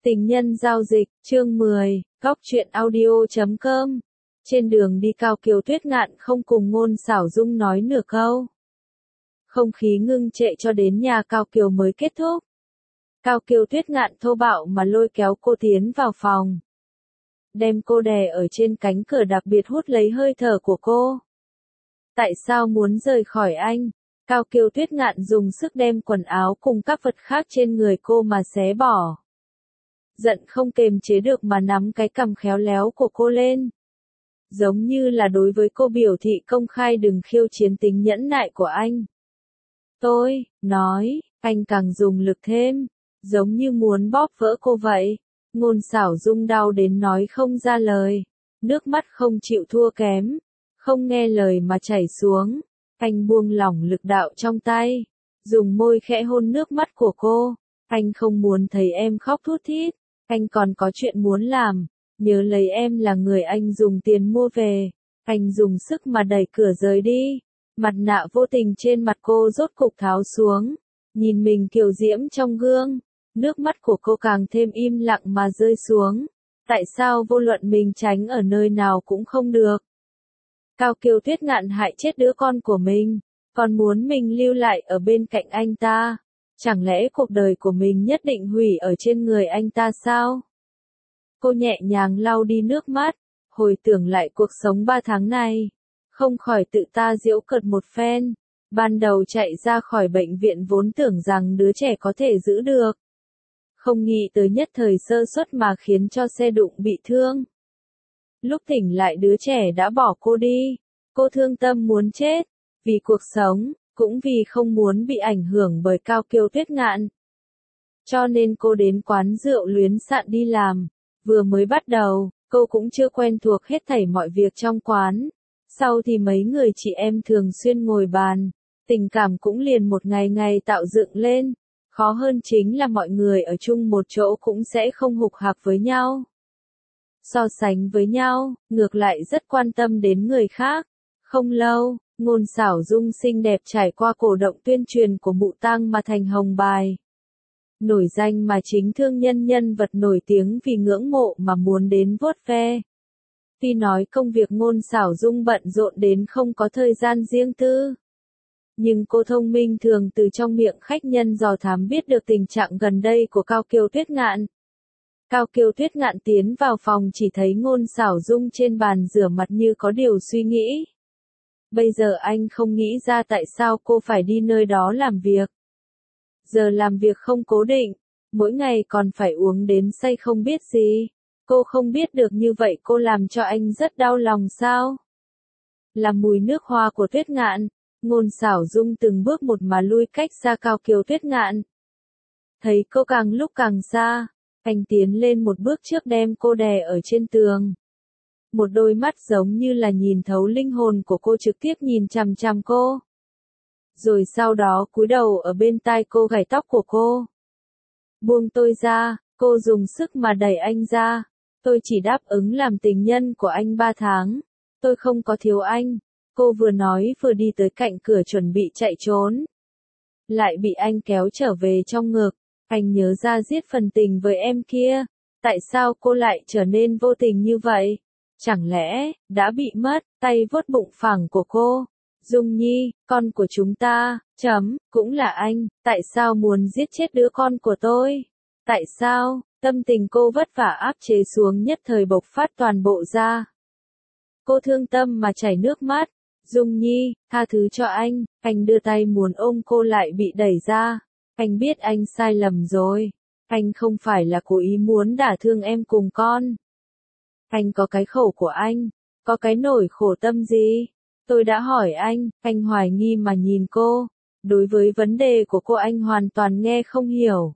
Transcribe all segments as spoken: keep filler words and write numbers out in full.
Tình nhân giao dịch, chương mười, góc truyện audio chấm com. Trên đường đi Cao Kiều Tuyết Ngạn không cùng Ngôn Xảo Dung nói nửa câu. Không khí ngưng trệ cho đến nhà Cao Kiều mới kết thúc. Cao Kiều Tuyết Ngạn thô bạo mà lôi kéo cô tiến vào phòng. Đem cô đè ở trên cánh cửa, đặc biệt hút lấy hơi thở của cô. Tại sao muốn rời khỏi anh? Cao Kiều Tuyết Ngạn dùng sức đem quần áo cùng các vật khác trên người cô mà xé bỏ. Giận không kềm chế được mà nắm cái cằm khéo léo của cô lên. Giống như là đối với cô biểu thị công khai đừng khiêu chiến tính nhẫn nại của anh. Tôi, nói, anh càng dùng lực thêm, giống như muốn bóp vỡ cô vậy. Ngôn Xảo Dung đau đến nói không ra lời, nước mắt không chịu thua kém, không nghe lời mà chảy xuống. Anh buông lỏng lực đạo trong tay, dùng môi khẽ hôn nước mắt của cô. Anh không muốn thấy em khóc thút thít, anh còn có chuyện muốn làm, nhớ lấy em là người anh dùng tiền mua về. Anh dùng sức mà đẩy cửa rời đi, mặt nạ vô tình trên mặt cô rốt cục tháo xuống, nhìn mình kiều diễm trong gương, nước mắt của cô càng thêm im lặng mà rơi xuống. Tại sao vô luận mình tránh ở nơi nào cũng không được? Cao Kiều Tuyết Ngạn hại chết đứa con của mình, còn muốn mình lưu lại ở bên cạnh anh ta. Chẳng lẽ cuộc đời của mình nhất định hủy ở trên người anh ta sao? Cô nhẹ nhàng lau đi nước mắt, hồi tưởng lại cuộc sống ba tháng này, không khỏi tự ta giễu cợt một phen. Ban đầu chạy ra khỏi bệnh viện vốn tưởng rằng đứa trẻ có thể giữ được. Không nghĩ tới nhất thời sơ suất mà khiến cho xe đụng bị thương. Lúc tỉnh lại đứa trẻ đã bỏ cô đi, cô thương tâm muốn chết, vì cuộc sống, cũng vì không muốn bị ảnh hưởng bởi Cao Kiều Tuyết Ngạn. Cho nên cô đến quán rượu luyến sạn đi làm, vừa mới bắt đầu, cô cũng chưa quen thuộc hết thảy mọi việc trong quán. Sau thì mấy người chị em thường xuyên ngồi bàn, tình cảm cũng liền một ngày ngày tạo dựng lên. Khó hơn chính là mọi người ở chung một chỗ cũng sẽ không hục hạc với nhau. So sánh với nhau, ngược lại rất quan tâm đến người khác. Không lâu, Ngôn Xảo Dung xinh đẹp trải qua cổ động tuyên truyền của Mụ Tang mà thành hồng bài. Nổi danh mà chính thương nhân nhân vật nổi tiếng vì ngưỡng mộ mà muốn đến vuốt ve. Tuy nói công việc Ngôn Xảo Dung bận rộn đến không có thời gian riêng tư, nhưng cô thông minh thường từ trong miệng khách nhân dò thám biết được tình trạng gần đây của Cao Kiều Tuyết Ngạn. Cao Kiều Tuyết Ngạn tiến vào phòng chỉ thấy Ngôn Xảo Dung trên bàn rửa mặt như có điều suy nghĩ. Bây giờ anh không nghĩ ra tại sao cô phải đi nơi đó làm việc. Giờ làm việc không cố định, mỗi ngày còn phải uống đến say không biết gì. Cô không biết được như vậy cô làm cho anh rất đau lòng sao? Là mùi nước hoa của Tuyết Ngạn, Ngôn Xảo Dung từng bước một mà lui cách xa Cao Kiều Tuyết Ngạn. Thấy cô càng lúc càng xa, anh tiến lên một bước trước đem cô đè ở trên tường. Một đôi mắt giống như là nhìn thấu linh hồn của cô trực tiếp nhìn chằm chằm cô. Rồi sau đó cúi đầu ở bên tai cô gảy tóc của cô. Buông tôi ra, cô dùng sức mà đẩy anh ra. Tôi chỉ đáp ứng làm tình nhân của anh ba tháng. Tôi không có thiếu anh. Cô vừa nói vừa đi tới cạnh cửa chuẩn bị chạy trốn. Lại bị anh kéo trở về trong ngực. Anh nhớ ra giết phần tình với em kia. Tại sao cô lại trở nên vô tình như vậy? Chẳng lẽ, đã bị mất, tay vuốt bụng phẳng của cô. Dung Nhi, con của chúng ta, chấm, cũng là anh, tại sao muốn giết chết đứa con của tôi? Tại sao, tâm tình cô vất vả áp chế xuống nhất thời bộc phát toàn bộ ra. Cô thương tâm mà chảy nước mắt. Dung Nhi, tha thứ cho anh. Anh đưa tay muốn ôm cô lại bị đẩy ra. Anh biết anh sai lầm rồi. Anh không phải là cố ý muốn đả thương em cùng con. Anh có cái khổ của anh, có cái nỗi khổ tâm gì? Tôi đã hỏi anh, anh hoài nghi mà nhìn cô. Đối với vấn đề của cô anh hoàn toàn nghe không hiểu.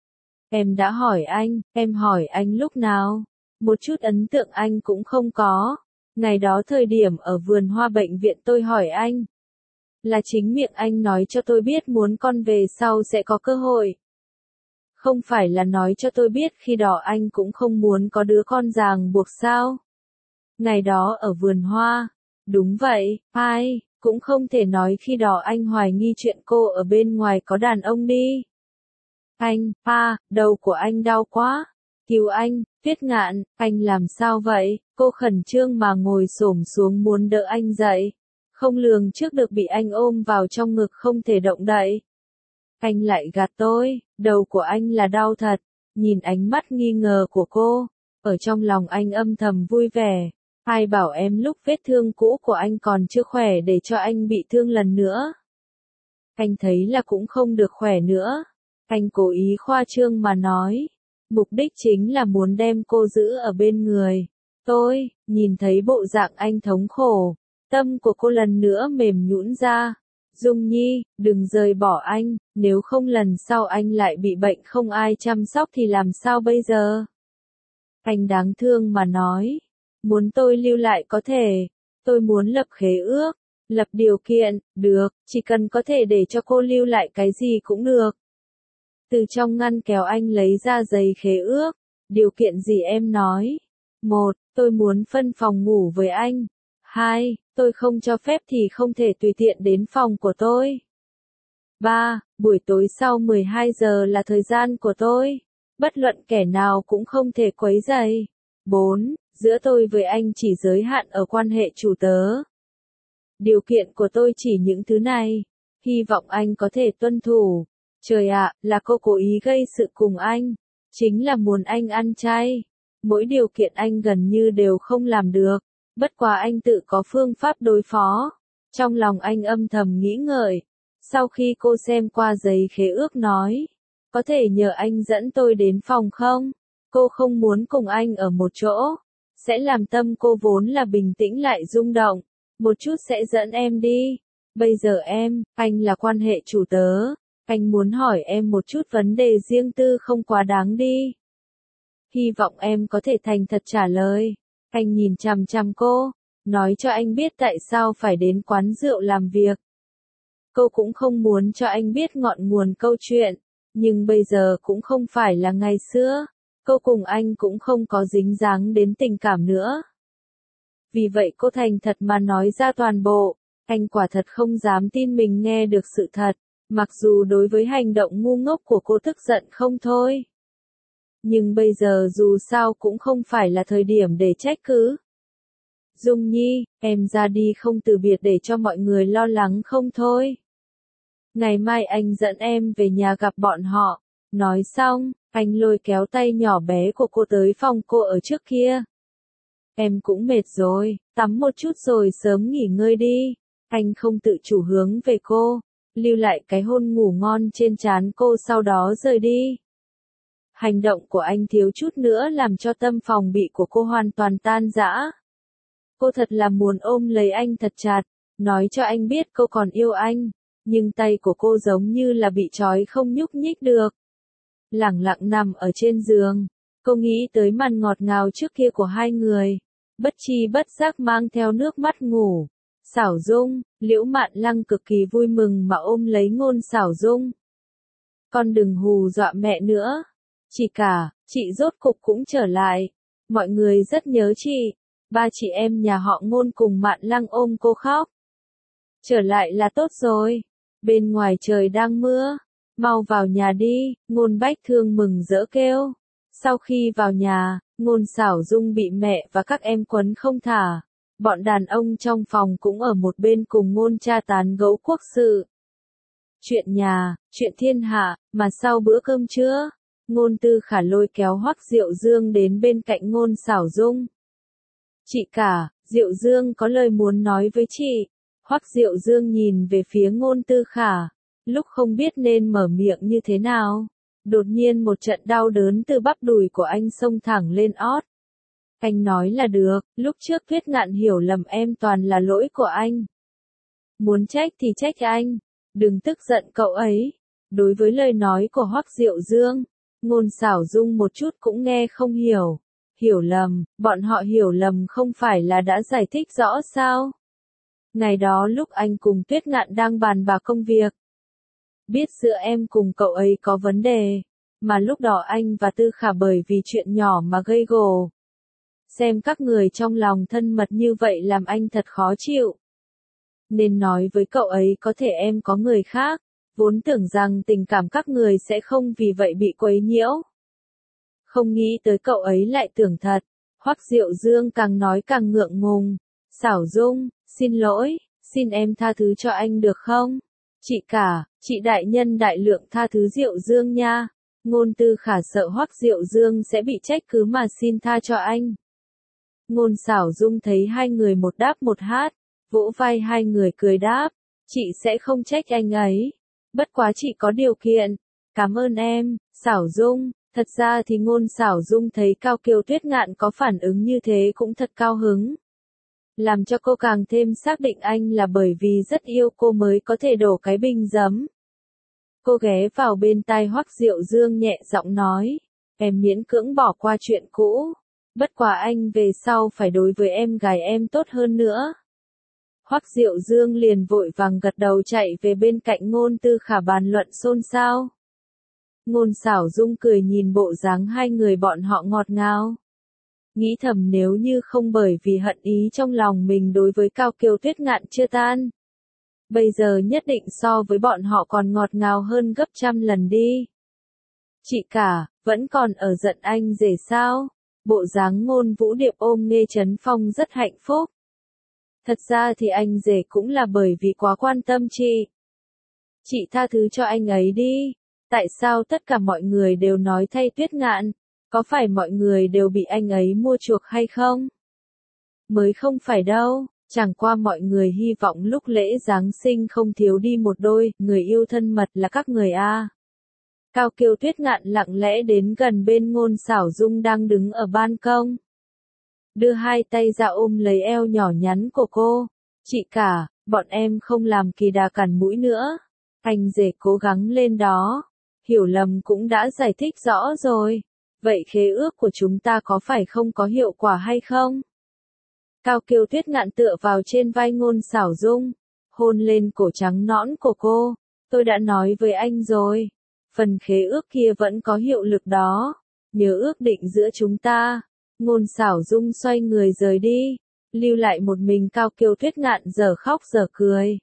Em đã hỏi anh, em hỏi anh lúc nào? Một chút ấn tượng anh cũng không có. Ngày đó thời điểm ở vườn hoa bệnh viện tôi hỏi anh. Là chính miệng anh nói cho tôi biết muốn con về sau sẽ có cơ hội. Không phải là nói cho tôi biết khi đó anh cũng không muốn có đứa con ràng buộc sao? Ngày đó ở vườn hoa. Đúng vậy, ai, cũng không thể nói khi đó anh hoài nghi chuyện cô ở bên ngoài có đàn ông đi. Anh, pa, đầu của anh đau quá. Cứu anh, Tuyết Ngạn, anh làm sao vậy? Cô khẩn trương mà ngồi xổm xuống muốn đỡ anh dậy. Không lường trước được bị anh ôm vào trong ngực không thể động đậy. Anh lại gạt tôi, đầu của anh là đau thật. Nhìn ánh mắt nghi ngờ của cô, ở trong lòng anh âm thầm vui vẻ. Ai bảo em lúc vết thương cũ của anh còn chưa khỏe để cho anh bị thương lần nữa. Anh thấy là cũng không được khỏe nữa. Anh cố ý khoa trương mà nói. Mục đích chính là muốn đem cô giữ ở bên người. Tôi, nhìn thấy bộ dạng anh thống khổ. Tâm của cô lần nữa mềm nhũn ra. Dung Nhi, đừng rời bỏ anh, nếu không lần sau anh lại bị bệnh không ai chăm sóc thì làm sao bây giờ? Anh đáng thương mà nói. Muốn tôi lưu lại có thể. Tôi muốn lập khế ước. Lập điều kiện, được, chỉ cần có thể để cho cô lưu lại cái gì cũng được. Từ trong ngăn kéo anh lấy ra giấy khế ước. Điều kiện gì em nói? Một, tôi muốn phân phòng ngủ với anh. Hai, tôi không cho phép thì không thể tùy tiện đến phòng của tôi. Ba, buổi tối sau mười hai giờ là thời gian của tôi. Bất luận kẻ nào cũng không thể quấy rầy. Bốn, giữa tôi với anh chỉ giới hạn ở quan hệ chủ tớ. Điều kiện của tôi chỉ những thứ này. Hy vọng anh có thể tuân thủ. Trời ạ, là cô cố ý gây sự cùng anh. Chính là muốn anh ăn chay. Mỗi điều kiện anh gần như đều không làm được. Bất quá anh tự có phương pháp đối phó. Trong lòng anh âm thầm nghĩ ngợi. Sau khi cô xem qua giấy khế ước nói. Có thể nhờ anh dẫn tôi đến phòng không? Cô không muốn cùng anh ở một chỗ. Sẽ làm tâm cô vốn là bình tĩnh lại rung động. Một chút sẽ dẫn em đi. Bây giờ em, anh là quan hệ chủ tớ. Anh muốn hỏi em một chút vấn đề riêng tư không quá đáng đi. Hy vọng em có thể thành thật trả lời. Anh nhìn chằm chằm cô, nói cho anh biết tại sao phải đến quán rượu làm việc. Cô cũng không muốn cho anh biết ngọn nguồn câu chuyện, nhưng bây giờ cũng không phải là ngày xưa. Cô cùng anh cũng không có dính dáng đến tình cảm nữa. Vì vậy cô thành thật mà nói ra toàn bộ. Anh quả thật không dám tin mình nghe được sự thật. Mặc dù đối với hành động ngu ngốc của cô tức giận không thôi. Nhưng bây giờ dù sao cũng không phải là thời điểm để trách cứ. Dung Nhi, em ra đi không từ biệt để cho mọi người lo lắng không thôi. Ngày mai anh dẫn em về nhà gặp bọn họ. Nói xong, anh lôi kéo tay nhỏ bé của cô tới phòng cô ở trước kia. Em cũng mệt rồi, tắm một chút rồi sớm nghỉ ngơi đi. Anh không tự chủ hướng về cô, lưu lại cái hôn ngủ ngon trên trán cô sau đó rời đi. Hành động của anh thiếu chút nữa làm cho tâm phòng bị của cô hoàn toàn tan rã. Cô thật là muốn ôm lấy anh thật chặt, nói cho anh biết cô còn yêu anh, nhưng tay của cô giống như là bị trói không nhúc nhích được. Lẳng lặng nằm ở trên giường, cô nghĩ tới màn ngọt ngào trước kia của hai người, bất chi bất giác mang theo nước mắt ngủ. Xảo Dung, Liễu Mạn Lăng cực kỳ vui mừng mà ôm lấy Ngôn Xảo Dung. Con đừng hù dọa mẹ nữa. Chị cả, chị rốt cục cũng trở lại. Mọi người rất nhớ chị. Ba chị em nhà họ Ngôn cùng Mạn Lăng ôm cô khóc. Trở lại là tốt rồi. Bên ngoài trời đang mưa. Mau vào nhà đi, Ngôn Bách Thương mừng rỡ kêu. Sau khi vào nhà, Ngôn Xảo Dung bị mẹ và các em quấn không thả. Bọn đàn ông trong phòng cũng ở một bên cùng Ngôn tra tán gẫu quốc sự. Chuyện nhà, chuyện thiên hạ, mà sau bữa cơm trưa, Ngôn Tư Khả lôi kéo Hoắc Diệu Dương đến bên cạnh Ngôn Xảo Dung. Chị cả, Diệu Dương có lời muốn nói với chị. Hoắc Diệu Dương nhìn về phía Ngôn Tư Khả, lúc không biết nên mở miệng như thế nào. Đột nhiên một trận đau đớn từ bắp đùi của anh xông thẳng lên ót. Anh nói là được, lúc trước Tuyết Ngạn hiểu lầm em toàn là lỗi của anh. Muốn trách thì trách anh, đừng tức giận cậu ấy. Đối với lời nói của Hoắc Diệu Dương, Ngôn Xảo Dung một chút cũng nghe không hiểu. Hiểu lầm, bọn họ hiểu lầm không phải là đã giải thích rõ sao? Ngày đó lúc anh cùng Tuyết Ngạn đang bàn bạc công việc. Biết giữa em cùng cậu ấy có vấn đề, mà lúc đó anh và Tư Khả bởi vì chuyện nhỏ mà gây gổ. Xem các người trong lòng thân mật như vậy làm anh thật khó chịu. Nên nói với cậu ấy có thể em có người khác, vốn tưởng rằng tình cảm các người sẽ không vì vậy bị quấy nhiễu. Không nghĩ tới cậu ấy lại tưởng thật. Hoắc Diệu Dương càng nói càng ngượng ngùng. Xảo Dung, xin lỗi, xin em tha thứ cho anh được không? Chị cả, chị đại nhân đại lượng tha thứ Diệu Dương nha. Ngôn Tư Khả sợ Hoắc Diệu Dương sẽ bị trách cứ mà xin tha cho anh. Ngôn Xảo Dung thấy hai người một đáp một hát, vỗ vai hai người cười đáp, chị sẽ không trách anh ấy. Bất quá chị có điều kiện. Cảm ơn em, Xảo Dung. Thật ra thì Ngôn Xảo Dung thấy Cao Kiều Tuyết Ngạn có phản ứng như thế cũng thật cao hứng. Làm cho cô càng thêm xác định anh là bởi vì rất yêu cô mới có thể đổ cái bình giấm. Cô ghé vào bên tai Hoắc Diệu Dương nhẹ giọng nói, em miễn cưỡng bỏ qua chuyện cũ. Bất quá anh về sau phải đối với em gái em tốt hơn nữa. Hoắc Diệu Dương liền vội vàng gật đầu chạy về bên cạnh Ngôn Tư Khả bàn luận xôn xao. Ngôn Xảo Dung cười nhìn bộ dáng hai người bọn họ ngọt ngào. Nghĩ thầm nếu như không bởi vì hận ý trong lòng mình đối với Cao Kiều Tuyết Ngạn chưa tan. Bây giờ nhất định so với bọn họ còn ngọt ngào hơn gấp trăm lần đi. Chị cả, vẫn còn ở giận anh rể sao? Bộ dáng Ngôn Vũ Điệp ôm Nghê Chấn Phong rất hạnh phúc. Thật ra thì anh rể cũng là bởi vì quá quan tâm chị. Chị tha thứ cho anh ấy đi. Tại sao tất cả mọi người đều nói thay Tuyết Ngạn? Có phải mọi người đều bị anh ấy mua chuộc hay không? Mới không phải đâu, chẳng qua mọi người hy vọng lúc lễ Giáng sinh không thiếu đi một đôi, người yêu thân mật là các người a. Cao Kiều Tuyết Ngạn lặng lẽ đến gần bên Ngôn Xảo Dung đang đứng ở ban công. Đưa hai tay ra ôm lấy eo nhỏ nhắn của cô. Chị cả, bọn em không làm kỳ đà cản mũi nữa. Anh rể cố gắng lên đó. Hiểu lầm cũng đã giải thích rõ rồi. Vậy khế ước của chúng ta có phải không có hiệu quả hay không? Cao Kiều Tuyết Ngạn tựa vào trên vai Ngôn Xảo Dung, hôn lên cổ trắng nõn của cô. Tôi đã nói với anh rồi. Phần khế ước kia vẫn có hiệu lực đó. Nhớ ước định giữa chúng ta. Ngôn Xảo Dung xoay người rời đi. Lưu lại một mình Cao Kiều Tuyết Ngạn giờ khóc giờ cười.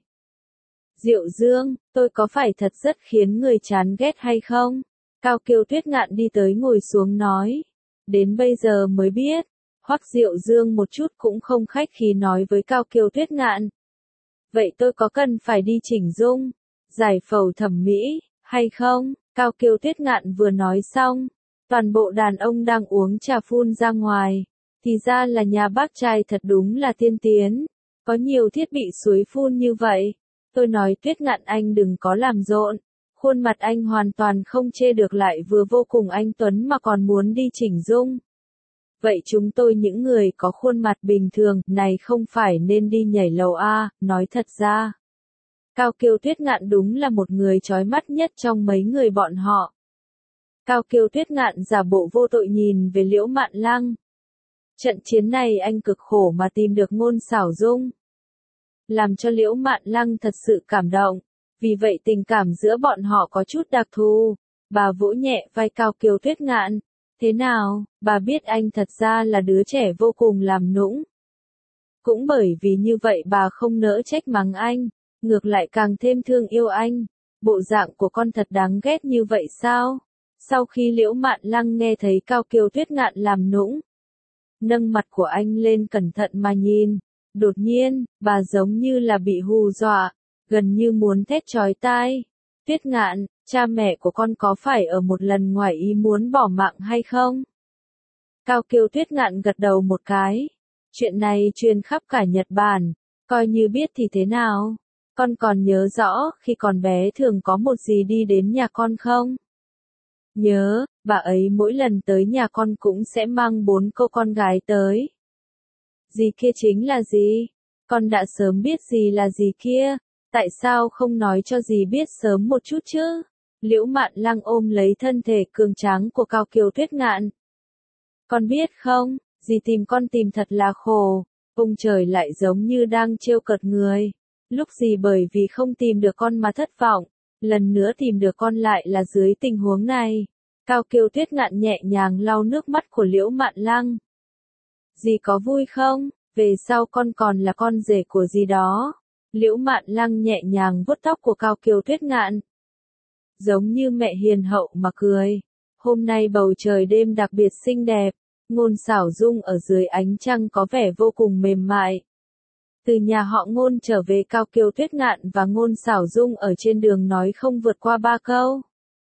Diệu Dương, tôi có phải thật rất khiến người chán ghét hay không? Cao Kiều Tuyết Ngạn đi tới ngồi xuống nói. Đến bây giờ mới biết. Hoắc Diệu Dương một chút cũng không khách khí nói với Cao Kiều Tuyết Ngạn. Vậy tôi có cần phải đi chỉnh dung, giải phẫu thẩm mỹ, hay không? Cao Kiều Tuyết Ngạn vừa nói xong. Toàn bộ đàn ông đang uống trà phun ra ngoài. Thì ra là nhà bác trai thật đúng là tiên tiến. Có nhiều thiết bị suối phun như vậy. Tôi nói Tuyết Ngạn anh đừng có làm rộn. Khuôn mặt anh hoàn toàn không chê được lại vừa vô cùng anh tuấn mà còn muốn đi chỉnh dung. Vậy chúng tôi những người có khuôn mặt bình thường này không phải nên đi nhảy lầu a, nói thật ra. Cao Kiều Tuyết Ngạn đúng là một người chói mắt nhất trong mấy người bọn họ. Cao Kiều Tuyết Ngạn giả bộ vô tội nhìn về Liễu Mạn Lăng. Trận chiến này anh cực khổ mà tìm được Ngôn Xảo Dung. Làm cho Liễu Mạn Lăng thật sự cảm động. Vì vậy tình cảm giữa bọn họ có chút đặc thù. Bà vỗ nhẹ vai Cao Kiều Tuyết Ngạn. Thế nào, bà biết anh thật ra là đứa trẻ vô cùng làm nũng. Cũng bởi vì như vậy bà không nỡ trách mắng anh, ngược lại càng thêm thương yêu anh. Bộ dạng của con thật đáng ghét như vậy sao? Sau khi Liễu Mạn Lăng nghe thấy Cao Kiều Tuyết Ngạn làm nũng, nâng mặt của anh lên cẩn thận mà nhìn. Đột nhiên, bà giống như là bị hù dọa, gần như muốn thét chói tai. Tuyết Ngạn, cha mẹ của con có phải ở một lần ngoài ý muốn bỏ mạng hay không? Cao Kiều Tuyết Ngạn gật đầu một cái. Chuyện này truyền khắp cả Nhật Bản, coi như biết thì thế nào? Con còn nhớ rõ khi còn bé thường có một dì đi đến nhà con không? Nhớ, bà ấy mỗi lần tới nhà con cũng sẽ mang bốn cô con gái tới. Dì kia chính là gì? Con đã sớm biết dì là dì kia. Tại sao không nói cho dì biết sớm một chút chứ? Liễu Mạn Lăng ôm lấy thân thể cường tráng của Cao Kiều Tuyết Ngạn. Con biết không, dì tìm con tìm thật là khổ. Ông trời lại giống như đang trêu cợt người. Lúc dì bởi vì không tìm được con mà thất vọng. Lần nữa tìm được con lại là dưới tình huống này. Cao Kiều Tuyết Ngạn nhẹ nhàng lau nước mắt của Liễu Mạn Lăng. Dì có vui không? Về sau con còn là con rể của dì đó. Liễu Mạn Lăng nhẹ nhàng vuốt tóc của Cao Kiều Tuyết Ngạn. Giống như mẹ hiền hậu mà cười. Hôm nay bầu trời đêm đặc biệt xinh đẹp, Ngôn Sảo Dung ở dưới ánh trăng có vẻ vô cùng mềm mại. Từ nhà họ Ngôn trở về, Cao Kiều Tuyết Ngạn và Ngôn Sảo Dung ở trên đường nói không vượt qua ba câu.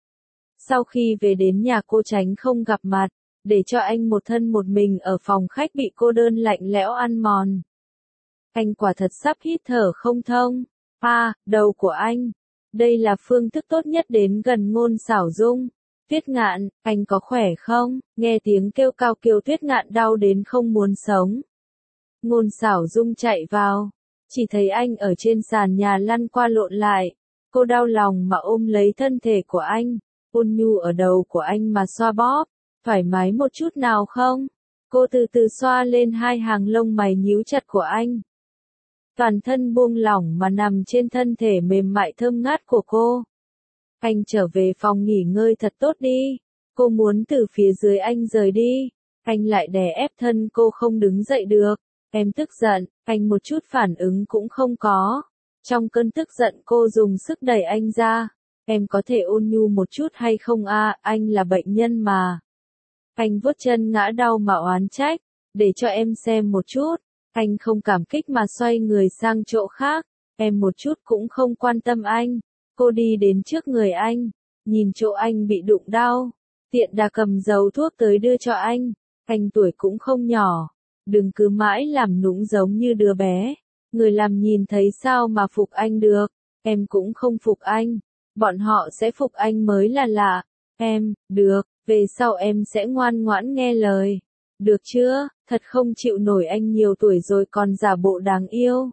Sau khi về đến nhà, cô tránh không gặp mặt, để cho anh một thân một mình ở phòng khách bị cô đơn lạnh lẽo ăn mòn. Anh quả thật sắp hít thở không thông. À, đầu của anh. Đây là phương thức tốt nhất đến gần Ngôn Sảo Dung. Tuyết Ngạn, anh có khỏe không? Nghe tiếng kêu Cao Kiều Tuyết Ngạn đau đến không muốn sống. Ngôn Sảo Dung chạy vào, chỉ thấy anh ở trên sàn nhà lăn qua lộn lại. Cô đau lòng mà ôm lấy thân thể của anh, ôn nhu ở đầu của anh mà xoa bóp. Thoải mái một chút nào không? Cô từ từ xoa lên hai hàng lông mày nhíu chặt của anh. Toàn thân buông lỏng mà nằm trên thân thể mềm mại thơm ngát của cô. Anh trở về phòng nghỉ ngơi thật tốt đi. Cô muốn từ phía dưới anh rời đi. Anh lại đè ép thân cô không đứng dậy được. Em tức giận, anh một chút phản ứng cũng không có. Trong cơn tức giận cô dùng sức đẩy anh ra. Em có thể ôn nhu một chút hay không a? Anh là bệnh nhân mà. Anh vuốt chân ngã đau mà oán trách. Để cho em xem một chút. Anh không cảm kích mà xoay người sang chỗ khác. Em một chút cũng không quan tâm anh. Cô đi đến trước người anh, nhìn chỗ anh bị đụng đau, tiện đà cầm dầu thuốc tới đưa cho anh. Anh tuổi cũng không nhỏ, đừng cứ mãi làm nũng giống như đứa bé. Người làm nhìn thấy sao mà phục anh được. Em cũng không phục anh, bọn họ sẽ phục anh mới là lạ. Em, được, về sau em sẽ ngoan ngoãn nghe lời. Được chưa? Thật không chịu nổi anh nhiều tuổi rồi còn giả bộ đáng yêu.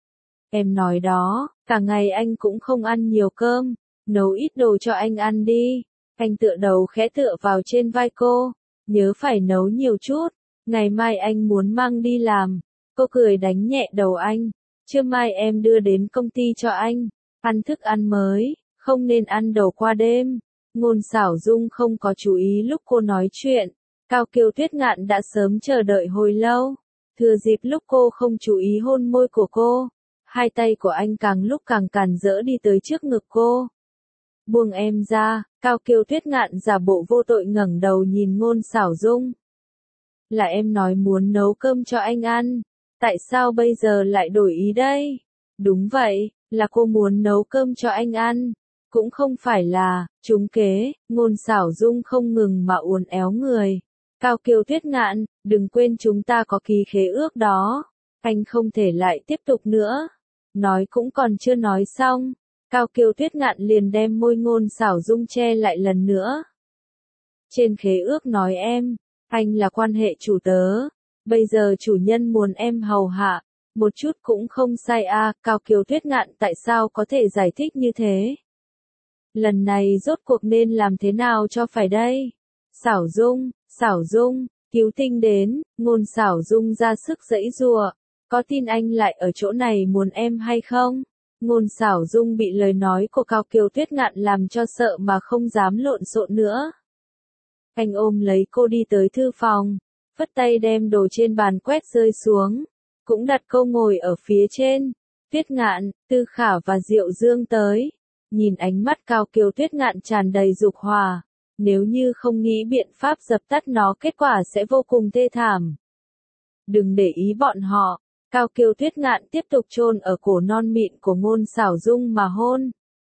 Em nói đó, cả ngày anh cũng không ăn nhiều cơm, nấu ít đồ cho anh ăn đi. Anh tựa đầu khẽ tựa vào trên vai cô, nhớ phải nấu nhiều chút, ngày mai anh muốn mang đi làm. Cô cười đánh nhẹ đầu anh, trưa mai em đưa đến công ty cho anh, ăn thức ăn mới, không nên ăn đồ qua đêm. Ngôn Sảo Dung không có chú ý lúc cô nói chuyện, Cao Kiều Tuyết Ngạn đã sớm chờ đợi hồi lâu, thừa dịp lúc cô không chú ý hôn môi của cô. Hai tay của anh càng lúc càng càn rỡ đi tới trước ngực cô. Buông em ra, Cao Kiều Tuyết Ngạn giả bộ vô tội ngẩng đầu nhìn Ngôn Sảo Dung. Là em nói muốn nấu cơm cho anh ăn, tại sao bây giờ lại đổi ý đây? Đúng vậy, là cô muốn nấu cơm cho anh ăn, cũng không phải là trúng kế. Ngôn Sảo Dung không ngừng mà uốn éo người. Cao Kiều Tuyết Ngạn, đừng quên chúng ta có ký khế ước đó. Anh không thể lại tiếp tục nữa. Nói cũng còn chưa nói xong, Cao Kiều Tuyết Ngạn liền đem môi Ngôn Sảo Dung che lại lần nữa. Trên khế ước nói em, anh là quan hệ chủ tớ, bây giờ chủ nhân muốn em hầu hạ, một chút cũng không sai a. À, Cao Kiều Tuyết Ngạn tại sao có thể giải thích như thế? Lần này rốt cuộc nên làm thế nào cho phải đây? Sảo Dung, Sảo Dung, cứu tinh đến. Ngôn Sảo Dung ra sức giãy giụa. Có tin anh lại ở chỗ này muốn em hay không? Ngôn Sảo Dung bị lời nói của Cao Kiều Tuyết Ngạn làm cho sợ mà không dám lộn xộn nữa. Anh ôm lấy cô đi tới thư phòng, phất tay đem đồ trên bàn quét rơi xuống, cũng đặt cô ngồi ở phía trên. Tuyết Ngạn, Tư Khả và Diệu Dương tới, nhìn ánh mắt Cao Kiều Tuyết Ngạn tràn đầy dục hòa, nếu như không nghĩ biện pháp dập tắt nó kết quả sẽ vô cùng thê thảm. Đừng để ý bọn họ. Cao Kiều Tuyết Ngạn tiếp tục chôn ở cổ non mịn của Ngôn Sảo Dung mà hôn.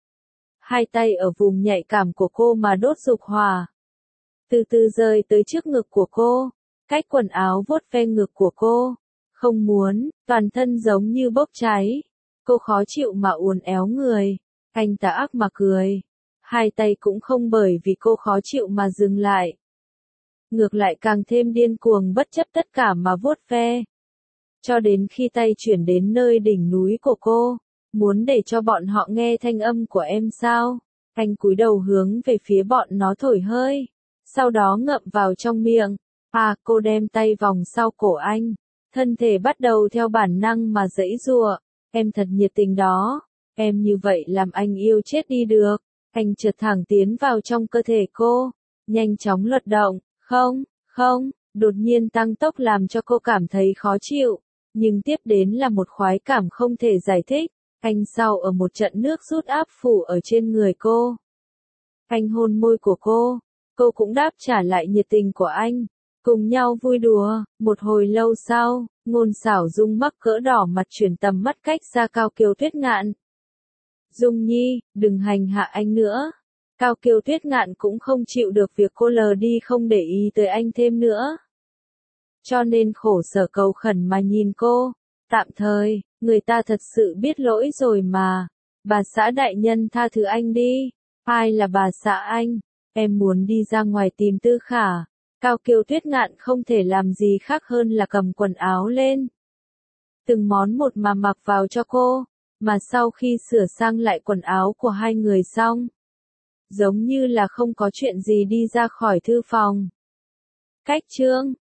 Hai tay ở vùng nhạy cảm của cô mà đốt dục hòa. Từ từ rơi tới trước ngực của cô, cách quần áo vuốt ve ngực của cô. Không muốn, toàn thân giống như bốc cháy. Cô khó chịu mà uốn éo người. Anh tà ác mà cười. Hai tay cũng không bởi vì cô khó chịu mà dừng lại. Ngược lại càng thêm điên cuồng bất chấp tất cả mà vuốt ve. Cho đến khi tay chuyển đến nơi đỉnh núi của cô, muốn để cho bọn họ nghe thanh âm của em sao? Anh cúi đầu hướng về phía bọn nó thổi hơi, sau đó ngậm vào trong miệng. À, cô đem tay vòng sau cổ anh, thân thể bắt đầu theo bản năng mà giãy giụa. Em thật nhiệt tình đó, em như vậy làm anh yêu chết đi được. Anh trượt thẳng tiến vào trong cơ thể cô, nhanh chóng luật động. Không, không, đột nhiên tăng tốc làm cho cô cảm thấy khó chịu. Nhưng tiếp đến là một khoái cảm không thể giải thích. Anh sau ở một trận nước rút áp phủ ở trên người cô. Anh hôn môi của cô, Cô cũng đáp trả lại nhiệt tình của anh. Cùng nhau vui đùa, một hồi lâu sau, Ngôn Sảo Dung mắc cỡ đỏ mặt chuyển tầm mắt cách ra Cao Kiều Tuyết Ngạn. Dung Nhi, đừng hành hạ anh nữa. Cao Kiều Tuyết Ngạn cũng không chịu được việc cô lờ đi không để ý tới anh thêm nữa. Cho nên khổ sở cầu khẩn mà nhìn cô. Tạm thời, người ta thật sự biết lỗi rồi mà. Bà xã đại nhân tha thứ anh đi. Ai là bà xã anh? Em muốn đi ra ngoài tìm Tư Khả. Cao Kiều Tuyết Ngạn không thể làm gì khác hơn là cầm quần áo lên. Từng món một mà mặc vào cho cô. Mà sau khi sửa sang lại quần áo của hai người xong, giống như là không có chuyện gì đi ra khỏi thư phòng. Cách chương